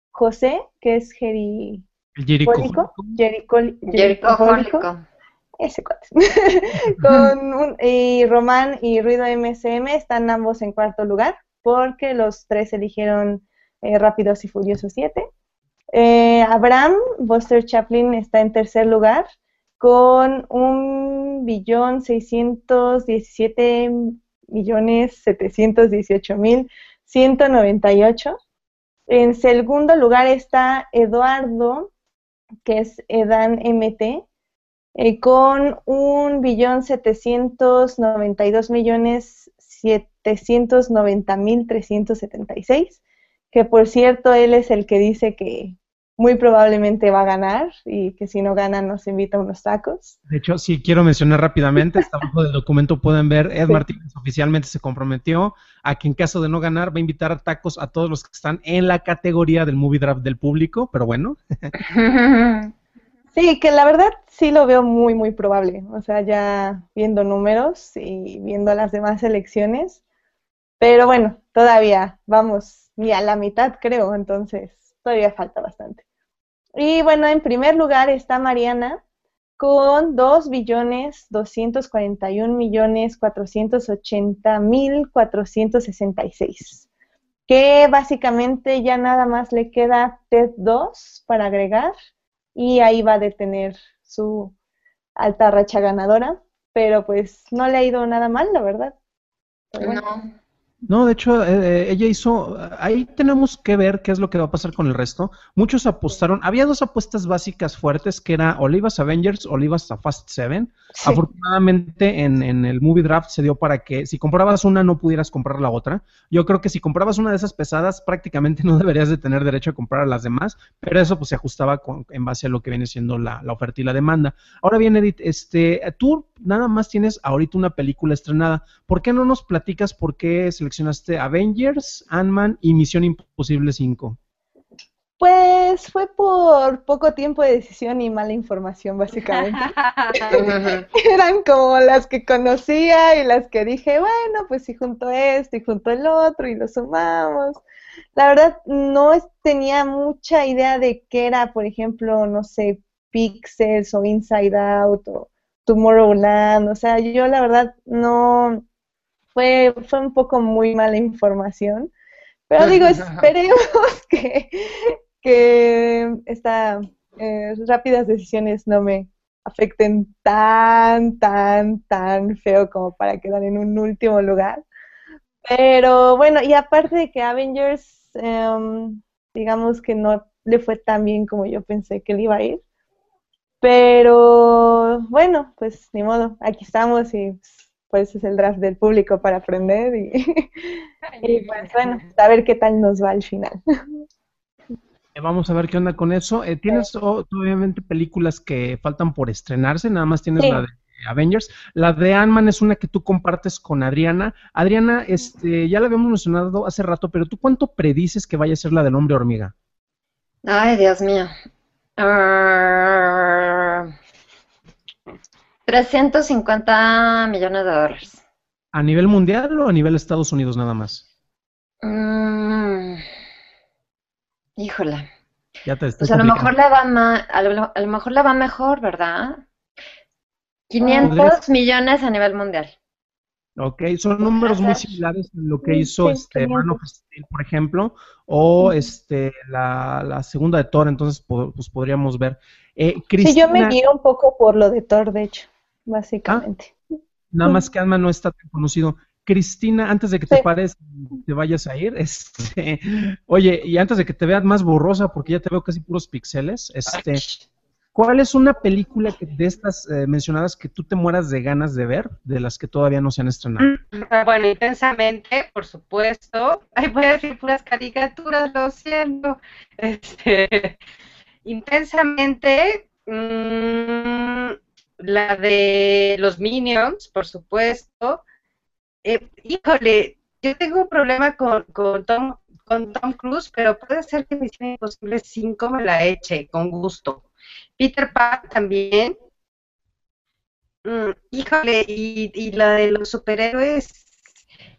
José, que es Jeri... El Jericho. Jericol- Jericojólico. Ese cuate. Con un- y Román y Ruido M C M están ambos en cuarto lugar, porque los tres eligieron eh, Rápidos y Furiosos siete. Eh, Abraham, Buster Chaplin, está en tercer lugar, con un billón seiscientos diecisiete millones setecientos dieciocho mil ciento noventa y ocho. En segundo lugar está Eduardo, que es Edan M T, eh, con un billón setecientos noventa y dos millones setecientos noventa mil trescientos setenta y seis, que por cierto él es el que dice que muy probablemente va a ganar y que si no gana nos invita a unos tacos. De hecho, sí quiero mencionar rápidamente, está abajo del documento, pueden ver, Ed Sí. Martínez oficialmente se comprometió a que en caso de no ganar va a invitar a tacos a todos los que están en la categoría del Movie Draft del público, pero bueno. Sí, que la verdad sí lo veo muy, muy probable. O sea, ya viendo números y viendo las demás elecciones. Pero bueno, todavía vamos ni a la mitad, creo, entonces todavía falta bastante. Y bueno, en primer lugar está Mariana con dos billones doscientos cuarenta y un millones cuatrocientos ochenta mil cuatrocientos sesenta y seis, que básicamente ya nada más le queda Ted dos para agregar y ahí va a detener su alta racha ganadora, pero pues no le ha ido nada mal, la verdad. Pero bueno. No. No, de hecho, eh, ella hizo, ahí tenemos que ver qué es lo que va a pasar con el resto. Muchos apostaron, había dos apuestas básicas fuertes, que era o le ibas a Avengers o le ibas a Fast Seven. Sí. Afortunadamente en, en el Movie Draft se dio para que si comprabas una no pudieras comprar la otra. Yo creo que si comprabas una de esas pesadas prácticamente no deberías de tener derecho a comprar a las demás, pero eso pues se ajustaba con, en base a lo que viene siendo la, la oferta y la demanda. Ahora bien, Edith, este, tú nada más tienes ahorita una película estrenada. ¿Por qué no nos platicas por qué seleccionaste Avengers, Ant-Man y Misión Imposible cinco? Pues fue por poco tiempo de decisión y mala información, básicamente. Eran como las que conocía y las que dije, bueno, pues si junto esto y junto el otro y lo sumamos. La verdad, no es- tenía mucha idea de qué era, por ejemplo, no sé, Pixels o Inside Out o Tomorrowland. O sea, yo la verdad no, fue, fue un poco muy mala información. Pero digo, esperemos que, que estas eh, rápidas decisiones no me afecten tan, tan, tan feo como para quedar en un último lugar. Pero bueno, y aparte de que Avengers, em, digamos que no le fue tan bien como yo pensé que le iba a ir. Pero bueno, pues ni modo, aquí estamos y pues, por eso es el draft del público para aprender y, y pues bueno, a ver qué tal nos va al final. Eh, Vamos a ver qué onda con eso. Eh, ¿tienes oh, obviamente películas que faltan por estrenarse? Nada más tienes Sí. la de Avengers. La de Ant-Man es una que tú compartes con Adriana. Adriana, este, ya la habíamos mencionado hace rato, pero ¿tú cuánto predices que vaya a ser la del Hombre Hormiga? Ay, Dios mío. Ah, trescientos cincuenta millones de dólares. ¿A nivel mundial o a nivel Estados Unidos nada más? Mm, híjole. Ya te estoy Pues a lo mejor complicando. le va ma- a lo, a lo mejor le va mejor, ¿verdad? Podrías- quinientos millones a nivel mundial. Ok, son números muy ser. similares a lo que Sí, hizo este Man quinientos. of Steel, por ejemplo, o este la, la segunda de Thor, entonces po- pues podríamos ver. Eh, Sí, yo me Cristina, guío un poco por lo de Thor, de hecho, ah, básicamente. nada Sí. más que Alma no está tan conocido. Cristina, antes de que te Sí. pares y te vayas a ir, este, oye, y antes de que te veas más borrosa, porque ya te veo casi puros píxeles, este, ¿cuál es una película que, de estas eh, mencionadas que tú te mueras de ganas de ver, de las que todavía no se han estrenado? Bueno, intensamente, por supuesto. Ay, voy a decir puras caricaturas, lo siento. Este, intensamente, mm, la de los Minions, por supuesto. Eh, híjole, yo tengo un problema con, con Tom, con Tom Cruise, pero puede ser que Misión Imposible cinco me la eche, con gusto. Peter Pan también. Mm, híjole, y, y la de los superhéroes,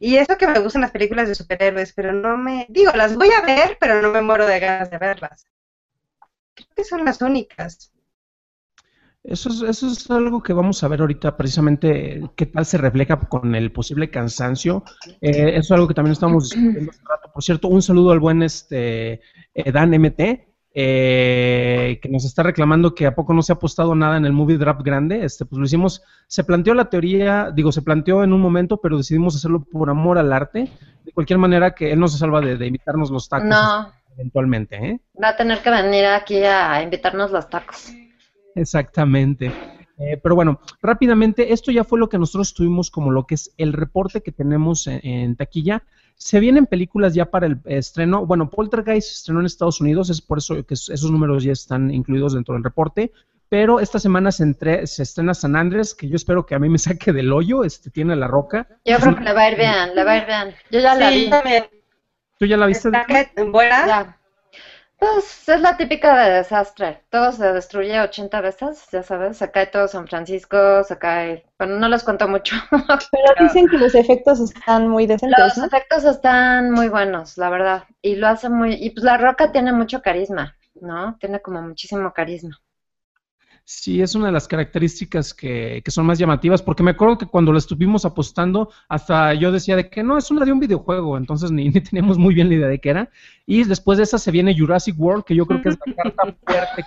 Y eso que me gustan las películas de superhéroes, pero no me... Digo, las voy a ver, pero no me muero de ganas de verlas. Creo que son las únicas. Eso es, eso es algo que vamos a ver ahorita, precisamente, qué tal se refleja con el posible cansancio. Eh, eso es algo que también estamos discutiendo hace rato. Por cierto, un saludo al buen este eh, Dan M T, eh, que nos está reclamando que a poco no se ha apostado nada en el Movie Draft grande. Este, pues lo hicimos, se planteó la teoría, digo, se planteó en un momento, pero decidimos hacerlo por amor al arte. De cualquier manera, que él no se salva de, de invitarnos los tacos No, eventualmente, ¿eh? va a tener que venir aquí a invitarnos los tacos. Exactamente. Eh, pero bueno, rápidamente, esto ya fue lo que nosotros tuvimos como lo que es el reporte que tenemos en, en taquilla. Se vienen películas ya para el estreno. Bueno, Poltergeist se estrenó en Estados Unidos, es por eso que esos números ya están incluidos dentro del reporte. Pero esta semana se, entre, se estrena San Andrés, que yo espero que a mí me saque del hoyo. Este tiene La Roca. Yo creo que le va a ir bien, le va a ir bien. Yo ya la Sí, vi. también. ¿Tú ya la viste? ¿Está que- buena? Ya. Pues es la típica de desastre. Todo se destruye ochenta veces, ya sabes. Se cae todo San Francisco, se cae. Bueno, no les cuento mucho. Pero dicen que los efectos están muy decentes, Los ¿no? efectos están muy buenos, la verdad. Y lo hace muy. Y pues La Roca tiene mucho carisma, ¿no? Tiene como muchísimo carisma. Sí, es una de las características que, que son más llamativas, porque me acuerdo que cuando la estuvimos apostando, hasta yo decía de que no, es una de un videojuego, entonces ni, ni teníamos muy bien la idea de qué era. Y después de esa se viene Jurassic World, que yo creo que es la carta fuerte.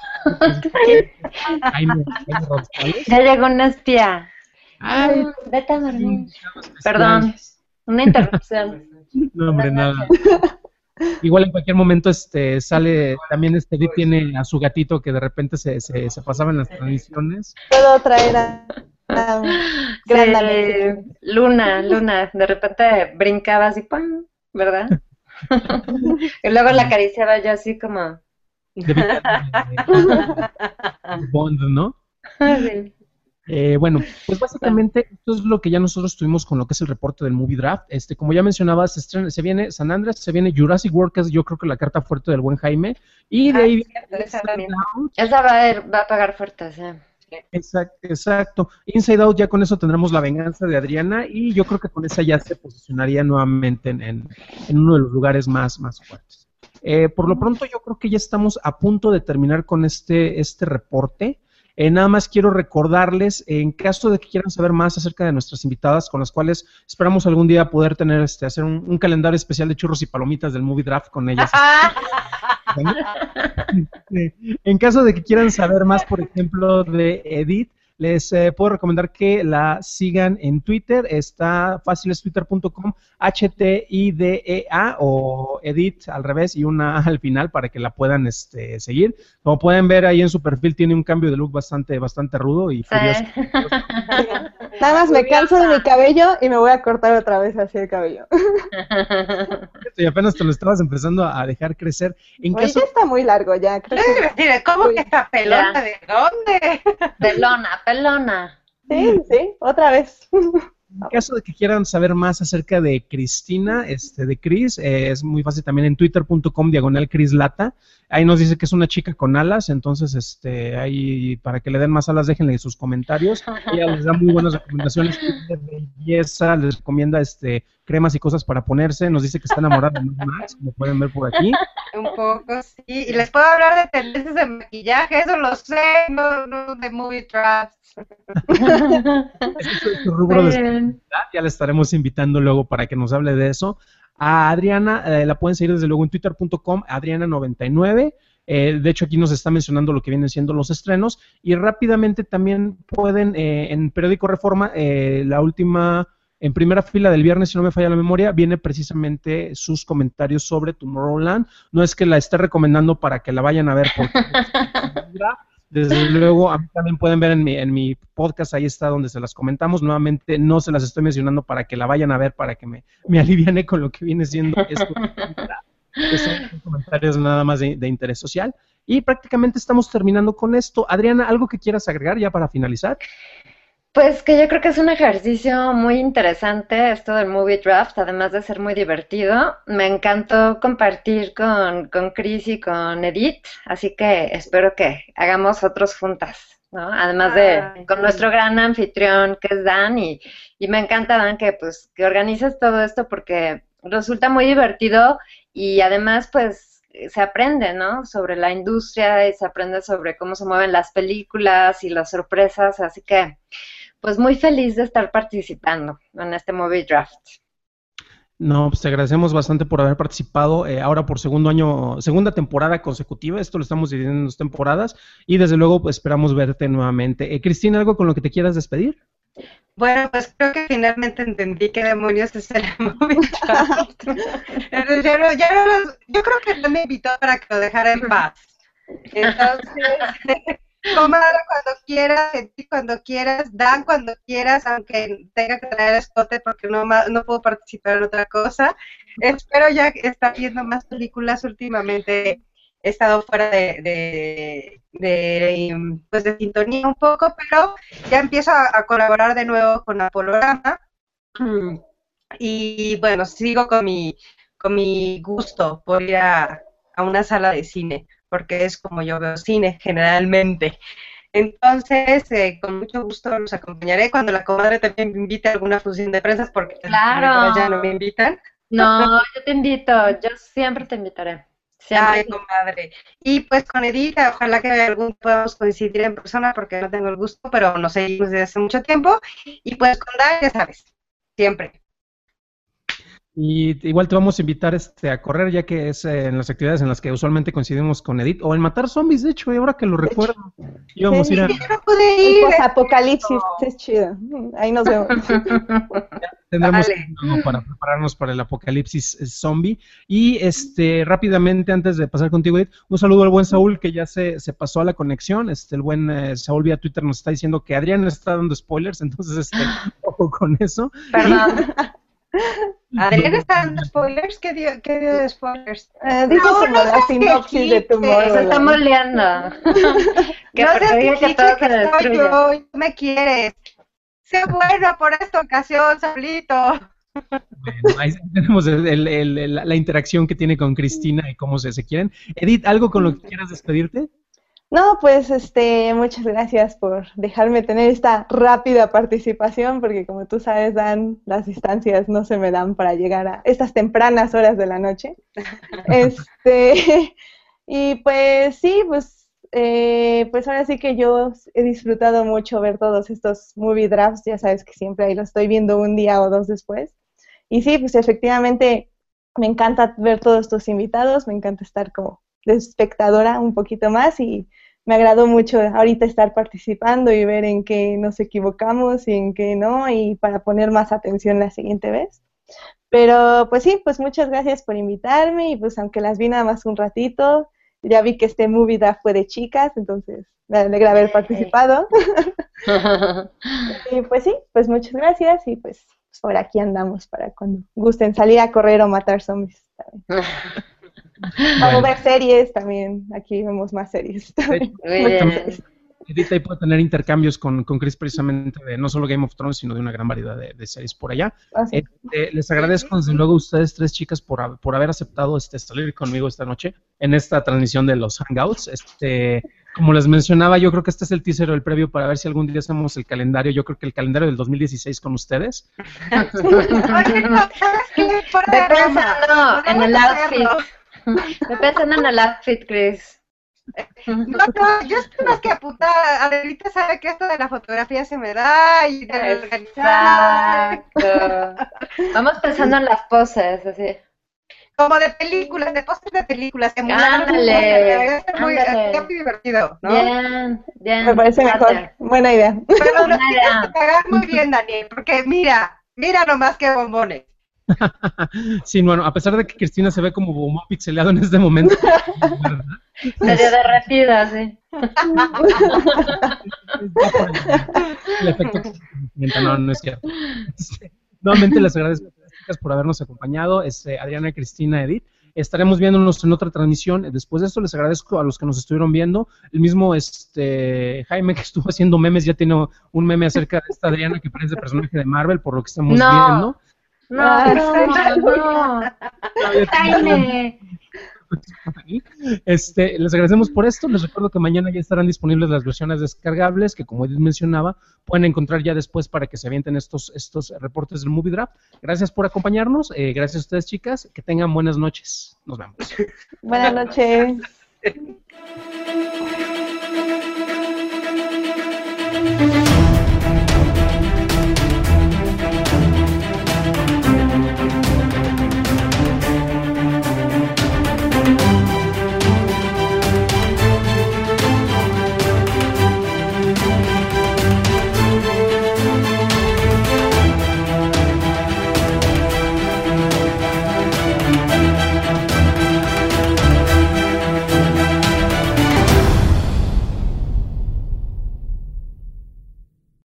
Jaime, Jaime Rosales. Ya llegó una espía. Ay, Vete a dormir. sí, Perdón, una interrupción. no, hombre, nada. Igual en cualquier momento este sale, también este Edith tiene a su gatito que de repente se, se, se pasaba en las transmisiones. Puedo traer a, a gran Sí, amigo. Luna, Luna, de repente brincaba así, ¡pam! ¿Verdad? Y luego la acariciaba yo así como... De, de Bond, ¿no? Sí. Eh, bueno, pues básicamente esto es lo que ya nosotros tuvimos con lo que es el reporte del Movie Draft. Este, como ya mencionaba, se, estrena, se viene San Andrés, se viene Jurassic World, que es yo creo que la carta fuerte del buen Jaime, y de Ah, ahí cierto, viene esa Inside también. Out. Esa va a, ir- va a pagar fuerte, sí. Exacto, exacto. Inside Out, ya con eso tendremos La Venganza de Adriana, y yo creo que con esa ya se posicionaría nuevamente en, en, en uno de los lugares más, más fuertes. Eh, por lo pronto yo creo que ya estamos a punto de terminar con este, este reporte. Eh, nada más quiero recordarles, en caso de que quieran saber más acerca de nuestras invitadas, con las cuales esperamos algún día poder tener, este, hacer un, un calendario especial de churros y palomitas del Movie Draft con ellas. En caso de que quieran saber más, por ejemplo, de Edith, les eh, puedo recomendar que la sigan en Twitter. Está fácil, es twitter punto com, H T I D E A, o Edith al revés y una A al final para que la puedan este, seguir. Como pueden ver ahí en su perfil, tiene un cambio de look bastante, bastante rudo y furioso. Sí. Nada más me canso de mi cabello y me voy a cortar otra vez así el cabello. Y apenas te lo estabas empezando a dejar crecer. En Oye, caso, ya está muy largo ya, creo que... Mire, ¿cómo que esta pelota? ¿De dónde? Pelona, pelona. Sí, sí, otra vez. En caso de que quieran saber más acerca de Cristina, este, de Cris, eh, es muy fácil también en twitter punto com, diagonal Cris Lata. Ahí nos dice que es una chica con alas, entonces este, ahí para que le den más alas, déjenle sus comentarios. Ella les da muy buenas recomendaciones de belleza, les recomienda este, cremas y cosas para ponerse. Nos dice que está enamorada de Mad Max, como pueden ver por aquí. Un poco, sí. Y les puedo hablar de tendencias de maquillaje, eso lo sé, no, no de movie drafts. Este es su rubro de especialidad, ya le estaremos invitando luego para que nos hable de eso. A Adriana eh, la pueden seguir desde luego en twitter punto com, Adriana noventa y nueve. Eh, de hecho, aquí nos está mencionando lo que vienen siendo los estrenos. Y rápidamente también pueden, eh, en Periódico Reforma, eh, la última, en primera fila del viernes, si no me falla la memoria, viene precisamente sus comentarios sobre Tomorrowland. No es que la esté recomendando para que la vayan a ver, porque desde luego, a mí también pueden ver en mi, en mi podcast, ahí está donde se las comentamos. Nuevamente, no se las estoy mencionando para que la vayan a ver, para que me, me aliviane con lo que viene siendo esto. Que son comentarios nada más de, de interés social. Y prácticamente estamos terminando con esto. Adriana, ¿algo que quieras agregar ya para finalizar? Pues que yo creo que es un ejercicio muy interesante esto del Movie Draft, además de ser muy divertido. Me encantó compartir con, con Cris y con Edith, así que espero que hagamos otros juntas. ¿no? Además de con nuestro gran anfitrión que es Dan, y, y me encanta, Dan, que pues que organices todo esto porque resulta muy divertido y además pues se aprende, ¿no? Sobre la industria y se aprende sobre cómo se mueven las películas y las sorpresas, así que pues muy feliz de estar participando en este Movie Draft. No, pues te agradecemos bastante por haber participado eh, ahora por segundo año, segunda temporada consecutiva. Esto lo estamos dividiendo en dos temporadas y desde luego pues, esperamos verte nuevamente. Eh, Cristina, ¿algo con lo que te quieras despedir? Bueno, pues creo que finalmente entendí qué demonios es el Movie Draft. ya no, ya no los, yo creo que no me invitó para que lo dejara en paz. Entonces, comadre cuando quieras, Edith cuando quieras, Dan cuando quieras, aunque tenga que traer escote porque no, no puedo participar en otra cosa. Espero ya estar viendo más películas últimamente. He estado fuera de, de, de, pues de sintonía un poco, pero ya empiezo a, a colaborar de nuevo con Apolorama. Y bueno, sigo con mi, con mi gusto por ir a, a una sala de cine, porque es como yo veo cine generalmente. Entonces, eh, con mucho gusto los acompañaré cuando la comadre también me invite a alguna función de prensa, porque claro. ya no me invitan. No, yo te invito, yo siempre te invitaré. Siempre. Ay, comadre. Y pues con Edith, ojalá que algún podamos coincidir en persona, porque no tengo el gusto, pero nos seguimos desde hace mucho tiempo. Y pues con Dan, ya sabes, siempre. Y igual te vamos a invitar este, a correr, ya que es eh, en las actividades en las que usualmente coincidimos con Edith, o en matar zombies, de hecho, y ahora que lo recuerdo, íbamos sí, a ir a... Yo no pude ir. Pues Apocalipsis, es chido. Ahí nos vemos. Tendremos Vale. tiempo para prepararnos para el apocalipsis zombie. Y este rápidamente, antes de pasar contigo, Edith, un saludo al buen Saúl, que ya se, se pasó a la conexión. Este, el buen eh, Saúl vía Twitter nos está diciendo que Adrián está dando spoilers, entonces este, ojo con eso. Perdón. ¿Adrián está dando spoilers? ¿Qué dio, qué dio de spoilers? Eh, dijo No, como no la seas sinopsis de tu quejique. Se está moleando. que No porque seas diga que quejique, todo se que soy destruye. yo, y tú me quieres. Sé bueno por esta ocasión, Saulito. Bueno, ahí tenemos el, el, el, la interacción que tiene con Cristina y cómo se, se quieren. Edith, ¿algo con lo que quieras despedirte? No, pues este, muchas gracias por dejarme tener esta rápida participación, porque como tú sabes, Dan, las distancias no se me dan para llegar a estas tempranas horas de la noche. Este, y pues sí, pues, eh, pues ahora sí que yo he disfrutado mucho ver todos estos movie drafts, ya sabes que siempre ahí los estoy viendo un día o dos después. Y sí, pues efectivamente me encanta ver todos estos invitados, me encanta estar como de espectadora un poquito más y me agradó mucho ahorita estar participando y ver en qué nos equivocamos y en qué no, y para poner más atención la siguiente vez. Pero pues sí, pues muchas gracias por invitarme y pues aunque las vi nada más un ratito, ya vi que este movie draft fue de chicas, entonces me alegra haber participado. Y pues sí, pues muchas gracias y pues por aquí andamos para cuando gusten salir a correr o matar zombies también. Vamos a ver series también, aquí vemos más series. Edith ahí puede tener intercambios con, con Chris precisamente de no solo Game of Thrones, sino de una gran variedad de, de series por allá. Ah, sí. Este, les agradezco desde luego a ustedes tres chicas por, por haber aceptado este, salir conmigo esta noche en esta transmisión de los Hangouts. Este, como les mencionaba, yo creo que este es el teaser o el previo para ver si algún día hacemos el calendario. Yo creo que el calendario del dos mil dieciséis con ustedes. Oye, no, ¿sabes qué? Fuera de Ve broma, pensando en el podemos outfit. hacerlo. Ve pensando en el outfit, Chris. No, no, yo estoy más que apuntada. Adelita sabe que esto de la fotografía se me da y de organizar. Exacto. Vamos pensando en las poses, así. Como de películas, de pósters de películas. Ándale, Es muy, ándale. es muy divertido, ¿no? Bien, bien. Me parece mejor, Padre. buena idea. Pero lo Buena tienes idea. que pagar muy bien, Daniel, porque mira, mira nomás qué bombones. Sí, bueno, a pesar de que Cristina se ve como bombo pixeleado en este momento. ¿Verdad? Medio derretida, sí. El efecto que se no, no es cierto. Este, nuevamente les agradezco a ustedes, chicas, por habernos acompañado, este, Adriana, Cristina, Edith. Estaremos viéndonos en otra transmisión. Después de esto les agradezco a los que nos estuvieron viendo. El mismo este Jaime que estuvo haciendo memes ya tiene un meme acerca de esta Adriana que parece personaje de Marvel por lo que estamos No. viendo. No, no, no. Jaime. Este, les agradecemos por esto. Les recuerdo que mañana ya estarán disponibles las versiones descargables que, como Edith mencionaba, pueden encontrar ya después para que se avienten estos, estos reportes del Movie Draft. Gracias por acompañarnos. Eh, gracias a ustedes, chicas. Que tengan buenas noches. Nos vemos. Buenas noches. Thank you.